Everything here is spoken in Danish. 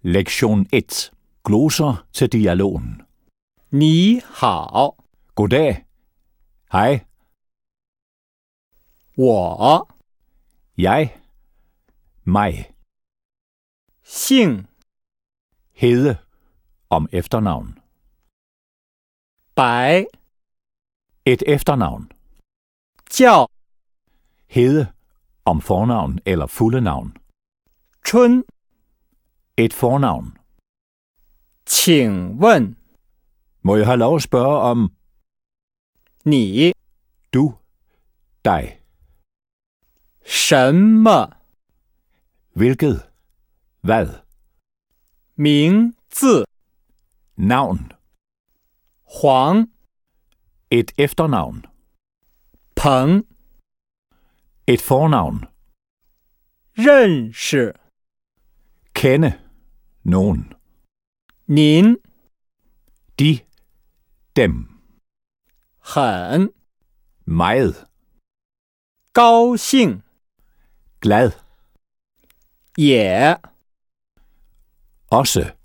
Lektion 1. Gloser til dialogen. 你好， Goddag. Hej. 我 Jeg. Mig. 姓 Hede. Om efternavn. 白， Et efternavn. 叫 Hede. Om fornavn eller fulde navn. 春。 Et fornavn. 请问 Må jeg have lov at spørge om 你 du, dig, 什么 hvilket, hvad, 名字？ navn, 黄 et efternavn, 鹏 et fornavn, 认识 kende, nogen, 您 de, dem, 很 meget, 高兴， glad, 也 også,